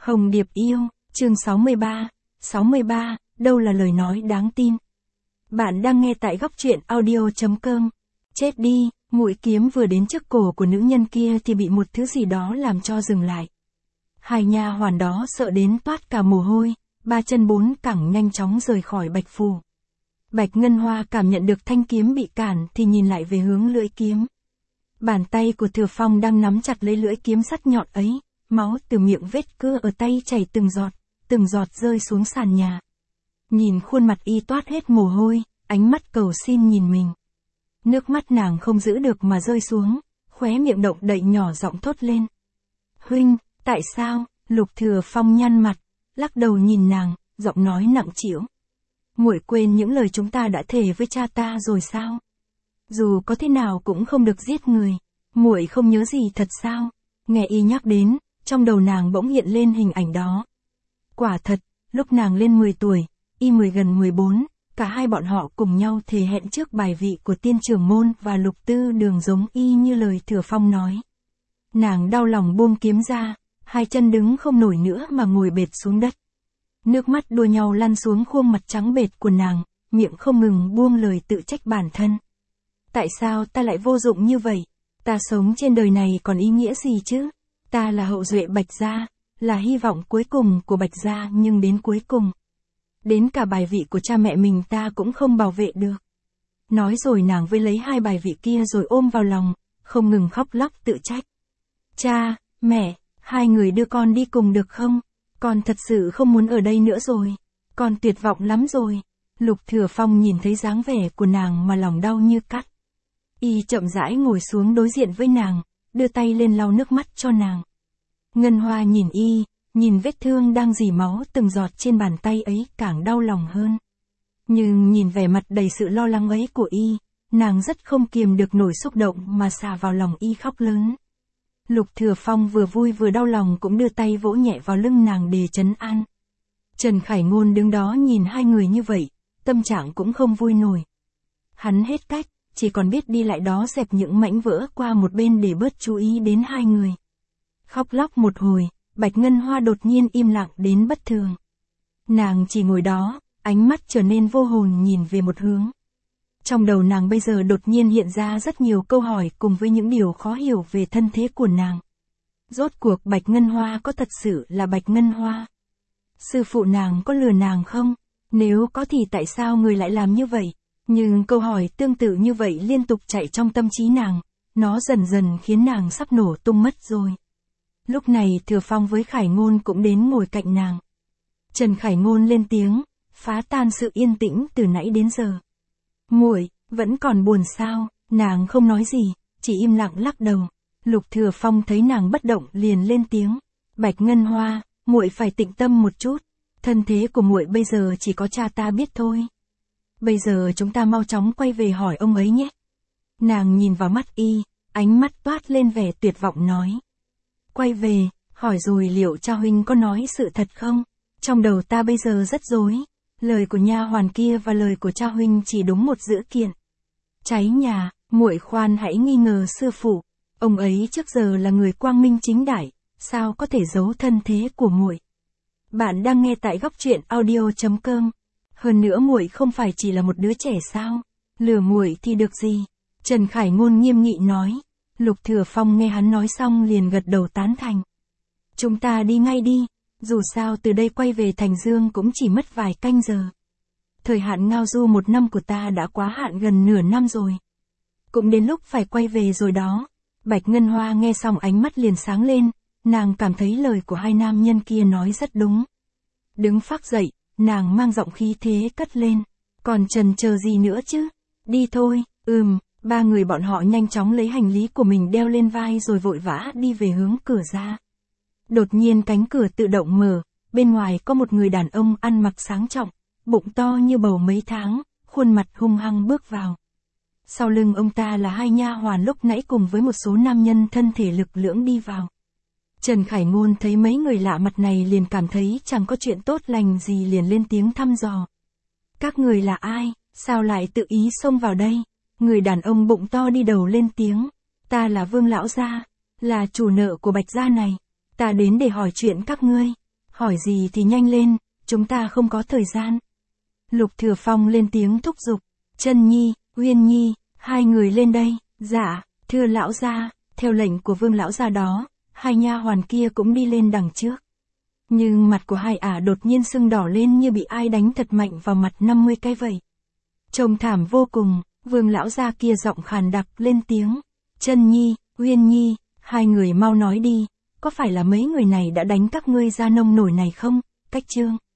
Hồng Điệp yêu, chương 63, đâu là lời nói đáng tin. Bạn đang nghe tại góc truyện audio.com. Chết đi, mũi kiếm vừa đến trước cổ của nữ nhân kia thì bị một thứ gì đó làm cho dừng lại. Hai nha hoàn đó sợ đến toát cả mồ hôi, ba chân bốn cẳng nhanh chóng rời khỏi Bạch Phủ. Bạch Ngân Hoa cảm nhận được thanh kiếm bị cản thì nhìn lại về hướng lưỡi kiếm. Bàn tay của Thừa Phong đang nắm chặt lấy lưỡi kiếm sắt nhọn ấy, máu từ miệng vết cưa ở tay chảy từng giọt rơi xuống sàn nhà. Nhìn khuôn mặt y toát hết mồ hôi, ánh mắt cầu xin nhìn mình. Nước mắt nàng không giữ được mà rơi xuống, khóe miệng động đậy nhỏ giọng thốt lên. Huynh, tại sao? Lục Thừa Phong nhăn mặt, lắc đầu nhìn nàng, giọng nói nặng trĩu. Muội quên những lời chúng ta đã thề với cha ta rồi sao? Dù có thế nào cũng không được giết người. Muội không nhớ gì thật sao? Nghe y nhắc đến, trong đầu nàng bỗng hiện lên hình ảnh đó. Quả thật, lúc nàng lên 10 tuổi, y gần 14, cả hai bọn họ cùng nhau thề hẹn trước bài vị của Tiên Trưởng Môn và Lục Tư Đường giống y như lời Thừa Phong nói. Nàng đau lòng buông kiếm ra, hai chân đứng không nổi nữa mà ngồi bệt xuống đất. Nước mắt đua nhau lăn xuống khuôn mặt trắng bệt của nàng, miệng không ngừng buông lời tự trách bản thân. Tại sao ta lại vô dụng như vậy? Ta sống trên đời này còn ý nghĩa gì chứ? Ta là hậu duệ Bạch gia, là hy vọng cuối cùng của Bạch gia, nhưng đến cuối cùng, đến cả bài vị của cha mẹ mình ta cũng không bảo vệ được. Nói rồi nàng với lấy hai bài vị kia rồi ôm vào lòng, không ngừng khóc lóc tự trách. Cha, mẹ, hai người đưa con đi cùng được không? Con thật sự không muốn ở đây nữa rồi. Con tuyệt vọng lắm rồi. Lục Thừa Phong nhìn thấy dáng vẻ của nàng mà lòng đau như cắt. Y chậm rãi ngồi xuống đối diện với nàng, đưa tay lên lau nước mắt cho nàng. Ngân Hoa nhìn y, nhìn vết thương đang rỉ máu từng giọt trên bàn tay ấy càng đau lòng hơn. Nhưng nhìn vẻ mặt đầy sự lo lắng ấy của y, nàng rất không kiềm được nổi xúc động mà xà vào lòng y khóc lớn. Lục Thừa Phong vừa vui vừa đau lòng cũng đưa tay vỗ nhẹ vào lưng nàng để trấn an. Trần Khải Ngôn đứng đó nhìn hai người như vậy, tâm trạng cũng không vui nổi. Hắn hết cách, chỉ còn biết đi lại đó dẹp những mảnh vỡ qua một bên để bớt chú ý đến hai người. Khóc lóc một hồi, Bạch Ngân Hoa đột nhiên im lặng đến bất thường. Nàng chỉ ngồi đó, ánh mắt trở nên vô hồn nhìn về một hướng. Trong đầu nàng bây giờ đột nhiên hiện ra rất nhiều câu hỏi cùng với những điều khó hiểu về thân thế của nàng. Rốt cuộc Bạch Ngân Hoa có thật sự là Bạch Ngân Hoa? Sư phụ nàng có lừa nàng không? Nếu có thì tại sao người lại làm như vậy? Nhưng câu hỏi tương tự như vậy liên tục chạy trong tâm trí nàng, nó dần dần khiến nàng sắp nổ tung mất rồi. Lúc này Thừa Phong với Khải Ngôn cũng đến ngồi cạnh nàng. Trần Khải Ngôn lên tiếng, phá tan sự yên tĩnh từ nãy đến giờ. Muội, vẫn còn buồn sao? Nàng không nói gì, chỉ im lặng lắc đầu. Lục Thừa Phong thấy nàng bất động liền lên tiếng. Bạch Ngân Hoa, muội phải tĩnh tâm một chút. Thân thế của muội bây giờ chỉ có cha ta biết thôi. Bây giờ chúng ta mau chóng quay về hỏi ông ấy nhé. Nàng nhìn vào mắt y, ánh mắt toát lên vẻ tuyệt vọng nói. Quay về, hỏi rồi liệu cha huynh có nói sự thật không? Trong đầu ta bây giờ rất rối. Lời của nha hoàn kia và lời của cha huynh chỉ đúng một dữ kiện. Cháy nhà, muội khoan hãy nghi ngờ sư phụ. Ông ấy trước giờ là người quang minh chính đại, sao có thể giấu thân thế của muội? Bạn đang nghe tại góc truyện audio.com. Hơn nữa muội không phải chỉ là một đứa trẻ sao? Lừa muội thì được gì? Trần Khải Ngôn nghiêm nghị nói. Lục Thừa Phong nghe hắn nói xong liền gật đầu tán thành. Chúng ta đi ngay đi, dù sao từ đây quay về Thành Dương cũng chỉ mất vài canh giờ. Thời hạn ngao du 1 năm của ta đã quá hạn gần nửa năm rồi. Cũng đến lúc phải quay về rồi đó. Bạch Ngân Hoa nghe xong ánh mắt liền sáng lên, nàng cảm thấy lời của hai nam nhân kia nói rất đúng. Đứng phác dậy, nàng mang giọng khí thế cất lên. Còn chần chờ gì nữa chứ? Đi thôi, ba người bọn họ nhanh chóng lấy hành lý của mình đeo lên vai rồi vội vã đi về hướng cửa ra. Đột nhiên cánh cửa tự động mở, bên ngoài có một người đàn ông ăn mặc sáng trọng, bụng to như bầu mấy tháng, khuôn mặt hung hăng bước vào. Sau lưng ông ta là hai nha hoàn lúc nãy cùng với một số nam nhân thân thể lực lưỡng đi vào. Trần Khải Ngôn thấy mấy người lạ mặt này liền cảm thấy chẳng có chuyện tốt lành gì liền lên tiếng thăm dò. Các người là ai, sao lại tự ý xông vào đây? Người đàn ông bụng to đi đầu lên tiếng. Ta là Vương lão gia, là chủ nợ của Bạch gia này. Ta đến để hỏi chuyện các ngươi. hỏi gì thì nhanh lên, chúng ta không có thời gian. Lục Thừa Phong lên tiếng thúc giục, Trân Nhi, Uyên Nhi, hai người lên đây. Dạ, thưa lão gia, theo lệnh của Vương lão gia đó, hai nha hoàn kia cũng đi lên đằng trước. Nhưng mặt của hai ả đột nhiên sưng đỏ lên như bị ai đánh thật mạnh vào mặt 50 cái vậy. Trông thảm vô cùng, Vương lão gia kia giọng khàn đặc lên tiếng, Trân Nhi, Uyên Nhi, hai người mau nói đi, có phải là mấy người này đã đánh các ngươi ra nông nổi này không? Cách Trương